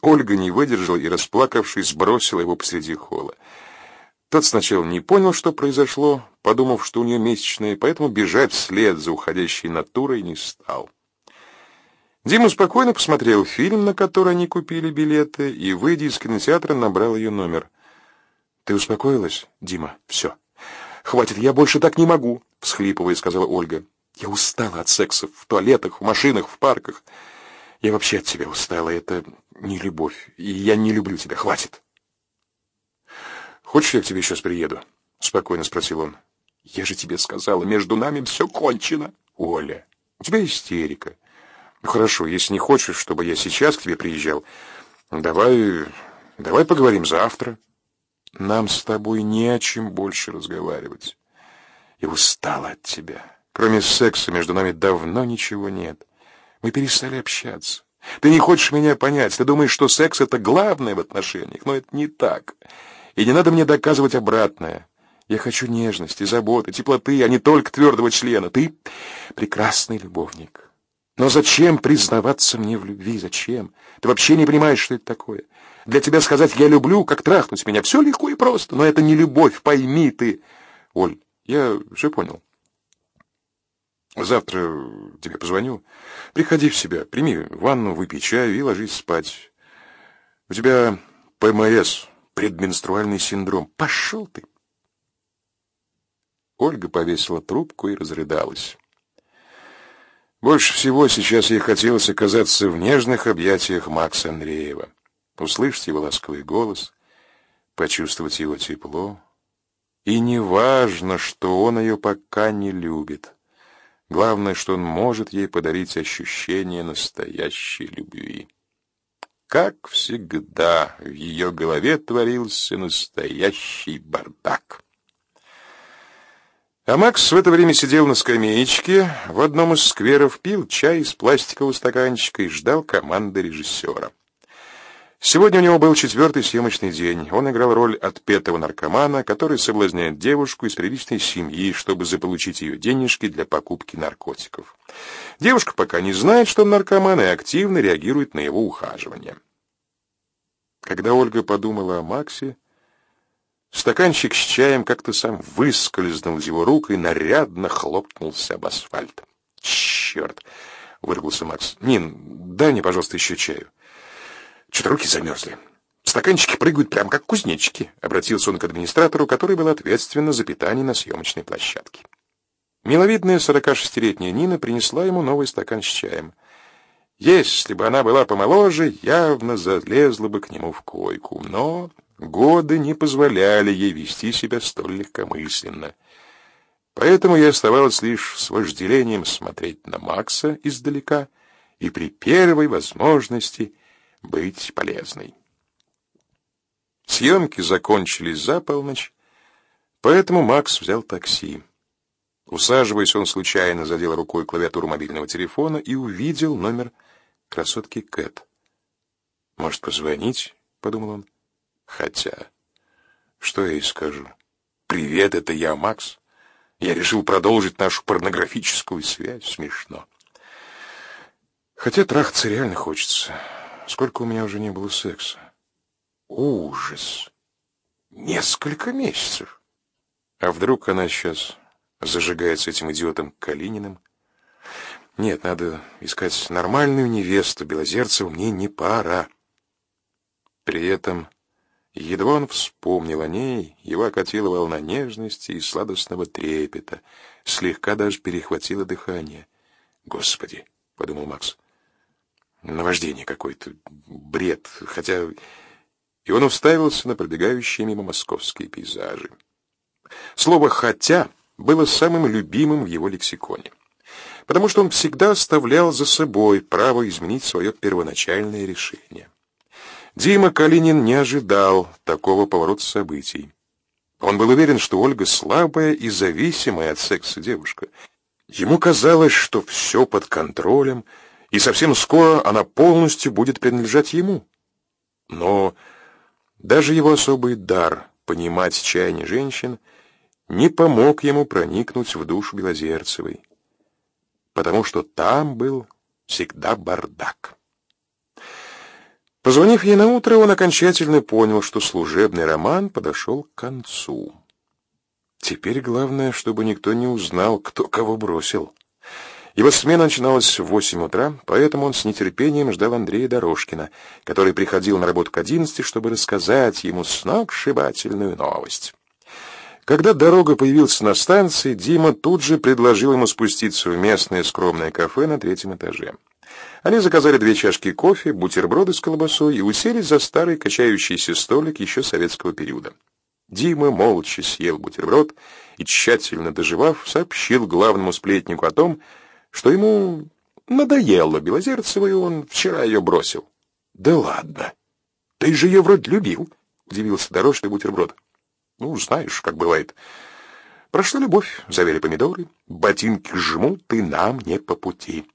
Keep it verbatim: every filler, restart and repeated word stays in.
Ольга не выдержала и, расплакавшись, бросила его посреди холла. Тот сначала не понял, что произошло, подумав, что у нее месячные, поэтому бежать вслед за уходящей натурой не стал. Дима спокойно посмотрел фильм, на который они купили билеты, и, выйдя из кинотеатра, набрал ее номер. «Ты успокоилась, Дима? Все. Хватит, я больше так не могу», — всхлипывая, сказала Ольга. «Я устала от секса в туалетах, в машинах, в парках. Я вообще от тебя устала. Это не любовь, и я не люблю тебя. Хватит». «Хочешь, я к тебе сейчас приеду?» — спокойно спросил он. «Я же тебе сказала, между нами все кончено». «Оля, у тебя истерика. Ну хорошо, если не хочешь, чтобы я сейчас к тебе приезжал, давай, давай поговорим завтра. Нам с тобой не о чем больше разговаривать. Я устала от тебя. Кроме секса между нами давно ничего нет. Мы перестали общаться. Ты не хочешь меня понять. Ты думаешь, что секс — это главное в отношениях, но это не так. И не надо мне доказывать обратное. Я хочу нежности, заботы, теплоты, а не только твердого члена. Ты прекрасный любовник. Но зачем признаваться мне в любви? Зачем? Ты вообще не понимаешь, что это такое. Для тебя сказать «я люблю», как трахнуть меня, все легко и просто. Но это не любовь, пойми ты. Оль, я все понял. Завтра тебе позвоню. Приходи в себя, прими ванну, выпей чаю и ложись спать. У тебя ПМС, предменструальный синдром. Пошел ты. Ольга повесила трубку и разрыдалась. Больше всего сейчас ей хотелось оказаться в нежных объятиях Макса Андреева, услышать его ласковый голос, почувствовать его тепло. И не важно, что он ее пока не любит. Главное, что он может ей подарить ощущение настоящей любви. Как всегда, в ее голове творился настоящий бардак. А Макс в это время сидел на скамеечке в одном из скверов, пил чай из пластикового стаканчика и ждал команды режиссера. Сегодня у него был четвертый съемочный день. Он играл роль отпетого наркомана, который соблазняет девушку из приличной семьи, чтобы заполучить ее денежки для покупки наркотиков. Девушка пока не знает, что он наркоман, и активно реагирует на его ухаживание. Когда Ольга подумала о Максе, стаканчик с чаем как-то сам выскользнул из его рук и нарядно хлопнулся об асфальт. «Черт!» — выругался Макс. «Нин, дай мне, пожалуйста, еще чаю. Что-то руки замерзли. Стаканчики прыгают прямо как кузнечики», — обратился он к администратору, который был ответственен за питание на съемочной площадке. Миловидная сорокашестилетняя Нина принесла ему новый стакан с чаем. Если бы она была помоложе, явно залезла бы к нему в койку, но годы не позволяли ей вести себя столь легкомысленно. Поэтому ей оставалось лишь с вожделением смотреть на Макса издалека и при первой возможности быть полезной. Съемки закончились за полночь, поэтому Макс взял такси. Усаживаясь, он случайно задел рукой клавиатуру мобильного телефона и увидел номер красотки Кэт. «Может, позвонить?» — подумал он. «Хотя, что я ей скажу? Привет, это я, Макс. Я решил продолжить нашу порнографическую связь. Смешно. Хотя трахаться реально хочется. Сколько у меня уже не было секса? Ужас! Несколько месяцев. А вдруг она сейчас зажигает с этим идиотом Калининым? Нет, надо искать нормальную невесту. Белозерцеву мне не пора». При этом, едва он вспомнил о ней, его окатила волна нежности и сладостного трепета, слегка даже перехватило дыхание. «Господи!» — подумал Макс. «Наваждение какое-то, бред, хотя...» И он уставился на пробегающие мимо московские пейзажи. Слово «хотя» было самым любимым в его лексиконе, потому что он всегда оставлял за собой право изменить свое первоначальное решение. Дима Калинин не ожидал такого поворота событий. Он был уверен, что Ольга слабая и зависимая от секса девушка. Ему казалось, что все под контролем, и совсем скоро она полностью будет принадлежать ему. Но даже его особый дар понимать чаяние женщин не помог ему проникнуть в душу Белозерцевой, потому что там был всегда бардак. Позвонив ей наутро, он окончательно понял, что служебный роман подошел к концу. Теперь главное, чтобы никто не узнал, кто кого бросил. Его смена начиналась в восемь утра, поэтому он с нетерпением ждал Андрея Дорожкина, который приходил на работу к одиннадцати, чтобы рассказать ему сногсшибательную новость. Когда Дорога появился на станции, Дима тут же предложил ему спуститься в местное скромное кафе на третьем этаже. Они заказали две чашки кофе, бутерброды с колбасой и уселись за старый качающийся столик еще советского периода. Дима молча съел бутерброд и, тщательно дожевав, сообщил главному сплетнику о том, что ему надоело Белозерцева, и он вчера ее бросил. — Да ладно! Ты же ее вроде любил, — удивился Дорожный бутерброд. — Ну, знаешь, как бывает. Прошла любовь, завели помидоры, ботинки жмут, и нам не по пути.